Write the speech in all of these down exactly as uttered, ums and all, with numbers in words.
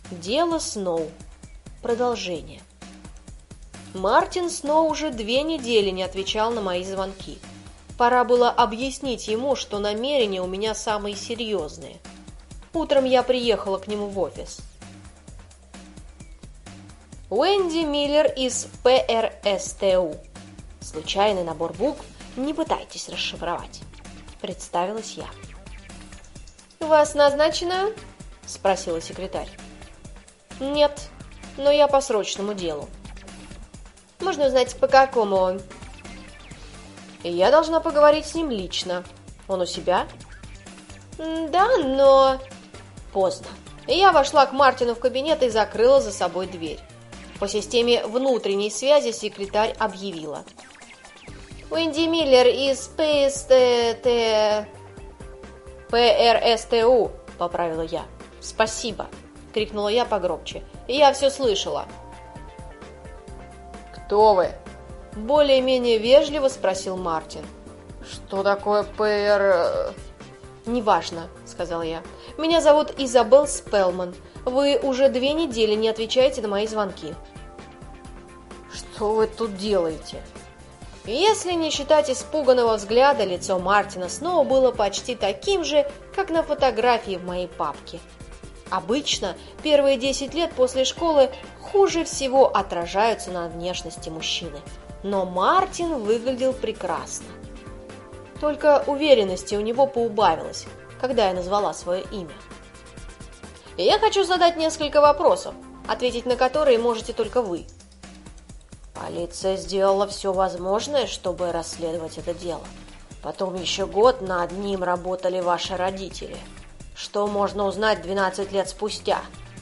Дело Сноу. Продолжение. Мартин Сноу уже две недели не отвечал на мои звонки. Пора было объяснить ему, что намерения у меня самые серьезные. Утром я приехала к нему в офис. Уэнди Миллер из пэ эр эс тэ у. Случайный набор букв, не пытайтесь расшифровать. Представилась я. «Вас назначено?» – спросила секретарь. «Нет, но я по срочному делу». «Можно узнать, по какому?» «Я должна поговорить с ним лично. Он у себя?» «Да, но...» Поздно. Я вошла к Мартину в кабинет и закрыла за собой дверь. По системе внутренней связи секретарь объявила. «Уэнди Миллер из пэ эр эс тэ у», — поправила я. «Спасибо», — крикнула я погромче. «Я все слышала». «Кто вы?» — более-менее вежливо спросил Мартин. «Что такое пэ эр...» «Неважно», — сказала я. «Меня зовут Изабелл Спелман. Вы уже две недели не отвечаете на мои звонки». «Что вы тут делаете?» Если не считать испуганного взгляда, лицо Мартина снова было почти таким же, как на фотографии в моей папке. Обычно первые десять лет после школы хуже всего отражаются на внешности мужчины. Но Мартин выглядел прекрасно. Только уверенности у него поубавилось, когда я назвала свое имя. Я хочу задать несколько вопросов, ответить на которые можете только вы. Полиция сделала все возможное, чтобы расследовать это дело. Потом еще год над ним работали ваши родители. Что можно узнать двенадцать лет спустя?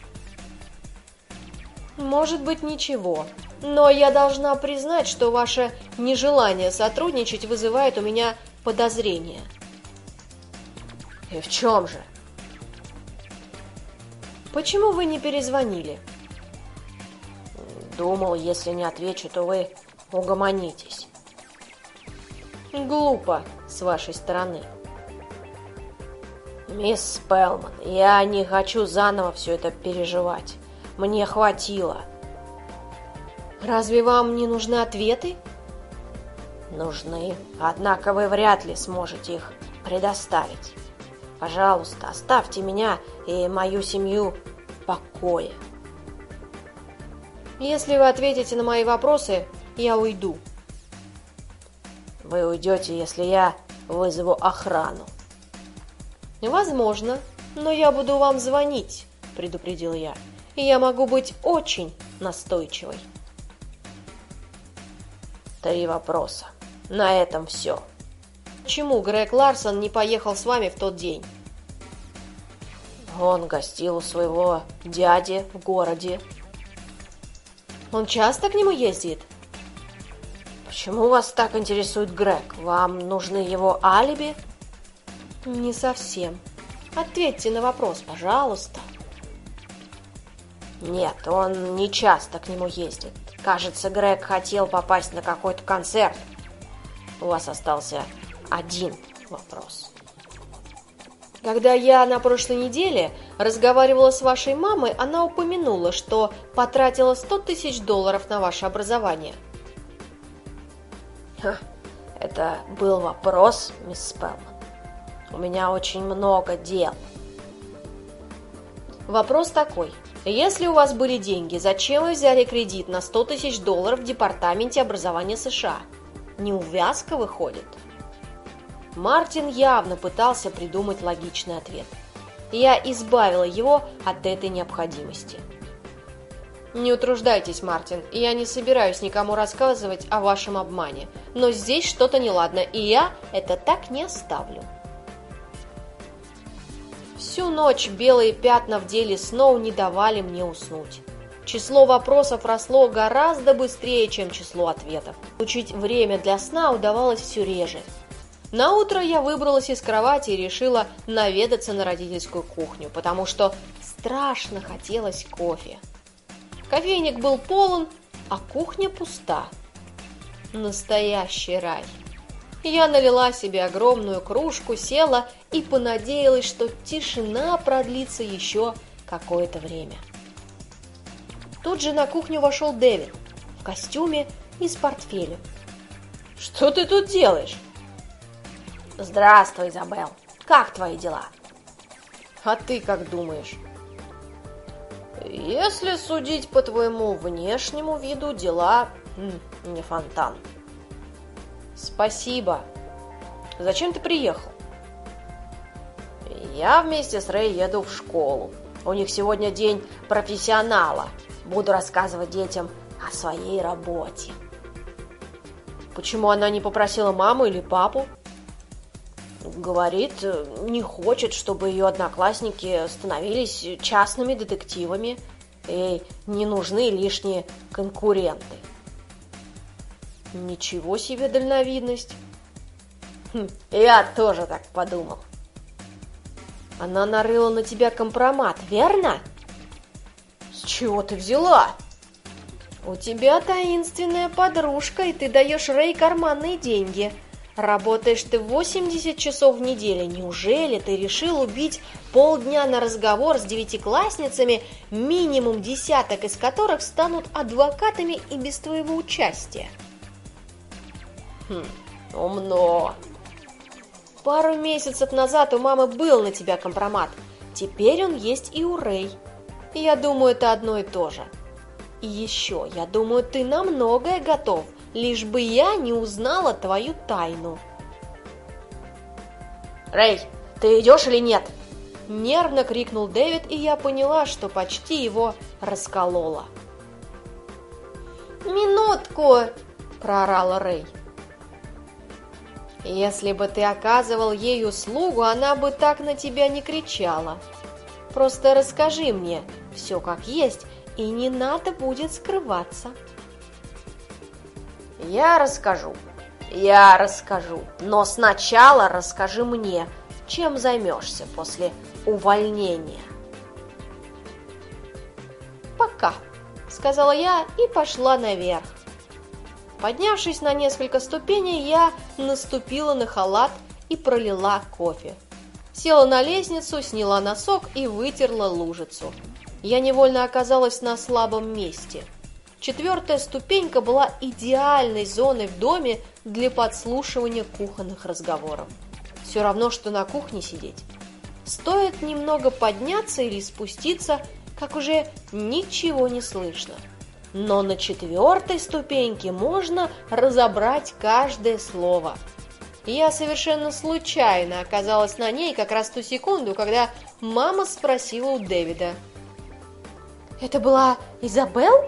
Может быть, ничего. Но я должна признать, что ваше нежелание сотрудничать вызывает у меня подозрения. И в чем же? Почему вы не перезвонили? Думал, если не отвечу, то вы угомонитесь. Глупо с вашей стороны. Мисс Спелман, я не хочу заново все это переживать. Мне хватило. Разве вам не нужны ответы? Нужны, однако вы вряд ли сможете их предоставить. Пожалуйста, оставьте меня и мою семью в покое. Если вы ответите на мои вопросы, я уйду. Вы уйдете, если я вызову охрану. Возможно, но я буду вам звонить, предупредил я. И я могу быть очень настойчивой. Три вопроса. На этом все. Почему Грег Ларсон не поехал с вами в тот день? Он гостил у своего дяди в городе. Он часто к нему ездит? Почему вас так интересует Грег? Вам нужны его алиби? Не совсем. Ответьте на вопрос, пожалуйста. Нет, он не часто к нему ездит. Кажется, Грег хотел попасть на какой-то концерт. У вас остался один вопрос. Когда я на прошлой неделе разговаривала с вашей мамой, она упомянула, что потратила сто тысяч долларов на ваше образование. Ха, это был вопрос, мисс Спелман. У меня очень много дел. Вопрос такой. Если у вас были деньги, зачем вы взяли кредит на сто тысяч долларов в Департаменте образования США? Неувязка выходит? Мартин явно пытался придумать логичный ответ. Я избавила его от этой необходимости. Не утруждайтесь, Мартин, я не собираюсь никому рассказывать о вашем обмане, но здесь что-то неладно, и я это так не оставлю. Всю ночь белые пятна в деле Сноу не давали мне уснуть. Число вопросов росло гораздо быстрее, чем число ответов. Получить время для сна удавалось все реже. Наутро я выбралась из кровати и решила наведаться на родительскую кухню, потому что страшно хотелось кофе. Кофейник был полон, а кухня пуста. Настоящий рай. Я налила себе огромную кружку, села и понадеялась, что тишина продлится еще какое-то время. Тут же на кухню вошел Дэвид в костюме и с портфелем. «Что ты тут делаешь?» «Здравствуй, Изабелл. Как твои дела?» «А ты как думаешь?» «Если судить по твоему внешнему виду, дела м, не фонтан». «Спасибо. Зачем ты приехал?» «Я вместе с Рэй еду в школу. У них сегодня день профессионала. Буду рассказывать детям о своей работе». «Почему она не попросила маму или папу?» «Говорит, не хочет, чтобы ее одноклассники становились частными детективами. Ей не нужны лишние конкуренты». «Ничего себе дальновидность!» хм, «Я тоже так подумал». «Она нарыла на тебя компромат, верно?» «С чего ты взяла?» «У тебя таинственная подружка, и ты даешь Рэй карманные деньги. Работаешь ты восемьдесят часов в неделю. Неужели ты решил убить полдня на разговор с девятиклассницами, минимум десяток из которых станут адвокатами и без твоего участия?» «Хм, умно. Пару месяцев назад у мамы был на тебя компромат. Теперь он есть и у Рэй. Я думаю, это одно и то же. И еще, я думаю, ты на многое готов, лишь бы я не узнала твою тайну». «Рэй, ты идешь или нет?» Нервно крикнул Дэвид, и я поняла, что почти его расколола. «Минутку!» – проорала Рэй. «Если бы ты оказывал ей услугу, она бы так на тебя не кричала. Просто расскажи мне все как есть, и не надо будет скрываться». «Я расскажу, я расскажу, но сначала расскажи мне, чем займешься после увольнения». «Пока», — сказала я и пошла наверх. Поднявшись на несколько ступеней, я наступила на халат и пролила кофе. Села на лестницу, сняла носок и вытерла лужицу. Я невольно оказалась на слабом месте. Четвертая ступенька была идеальной зоной в доме для подслушивания кухонных разговоров. Все равно, что на кухне сидеть. Стоит немного подняться или спуститься, как уже ничего не слышно. Но на четвертой ступеньке можно разобрать каждое слово. Я совершенно случайно оказалась на ней как раз в ту секунду, когда мама спросила у Дэвида: «Это была Изабелл?»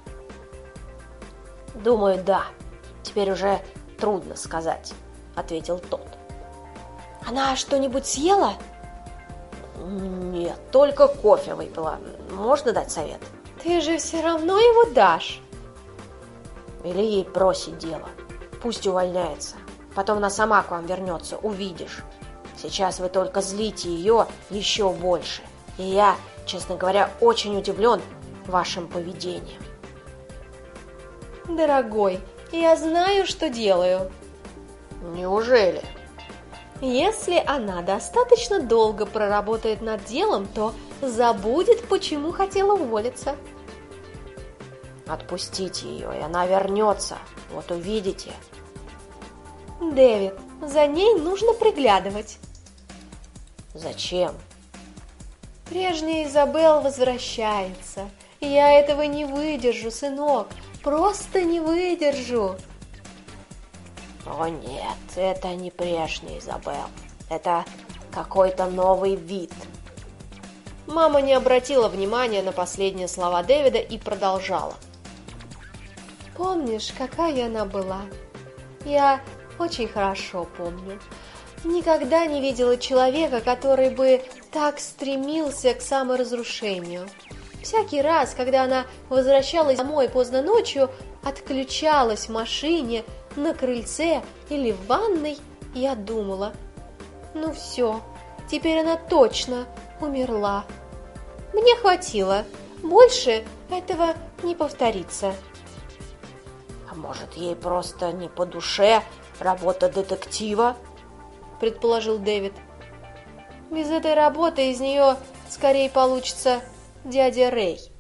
«Думаю, да. Теперь уже трудно сказать», — ответил тот. «Она что-нибудь съела?» «Нет, только кофе выпила. Можно дать совет?» «Ты же все равно его дашь». «Или ей бросить дело. Пусть увольняется. Потом она сама к вам вернется, увидишь. Сейчас вы только злите ее еще больше. И я, честно говоря, очень удивлен вашим поведением». «Дорогой, я знаю, что делаю». «Неужели?» «Если она достаточно долго проработает над делом, то забудет, почему хотела уволиться». «Отпустите ее, и она вернется. Вот увидите». «Дэвид, за ней нужно приглядывать». «Зачем?» «Прежняя Изабелл возвращается. Я этого не выдержу, сынок. Просто не выдержу». «О нет, это не прежний Изабелл. Это какой-то новый вид». Мама не обратила внимания на последние слова Дэвида и продолжала. «Помнишь, какая она была? Я очень хорошо помню. Никогда не видела человека, который бы так стремился к саморазрушению. Всякий раз, когда она возвращалась домой поздно ночью, отключалась в машине, на крыльце или в ванной, я думала: ну все, теперь она точно умерла. Мне хватило, больше этого не повторится». «А может, ей просто не по душе работа детектива?» – предположил Дэвид. «Без этой работы из нее скорее получится дядя Рэй».